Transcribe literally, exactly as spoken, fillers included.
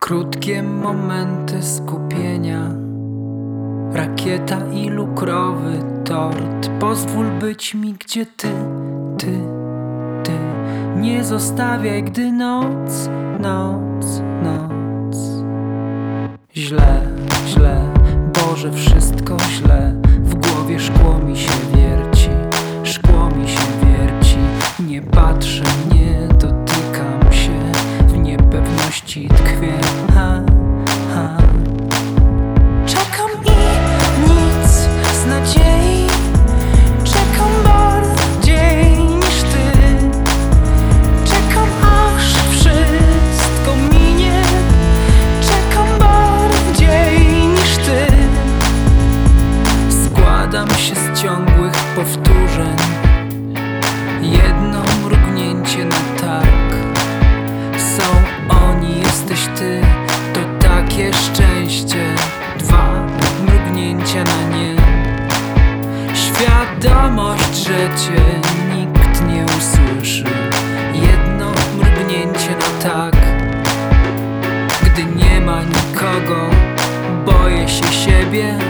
Krótkie momenty skupienia, rakieta i lukrowy tort. Pozwól być mi, gdzie ty, ty, ty. Nie zostawiaj, gdy noc, noc, noc. Źle, źle, Boże, wszystko źle. W głowie szkło mi się wierci, szkło mi się wierci. Nie patrzę, nie dotykam się, w niepewności tkwię. Ha, ha. Czekam i nic z nadziei, czekam bardziej niż ty. Czekam, aż wszystko minie, czekam bardziej niż ty. Składam się z ciągłych powtórzeń, jedno mrugnięcie na tak. Są oni, jesteś ty, to takie szczęście. Dwa mrugnięcia na nie. Świadomość, że cię nikt nie usłyszy. Jedno mrugnięcie na tak. Gdy nie ma nikogo, boję się siebie.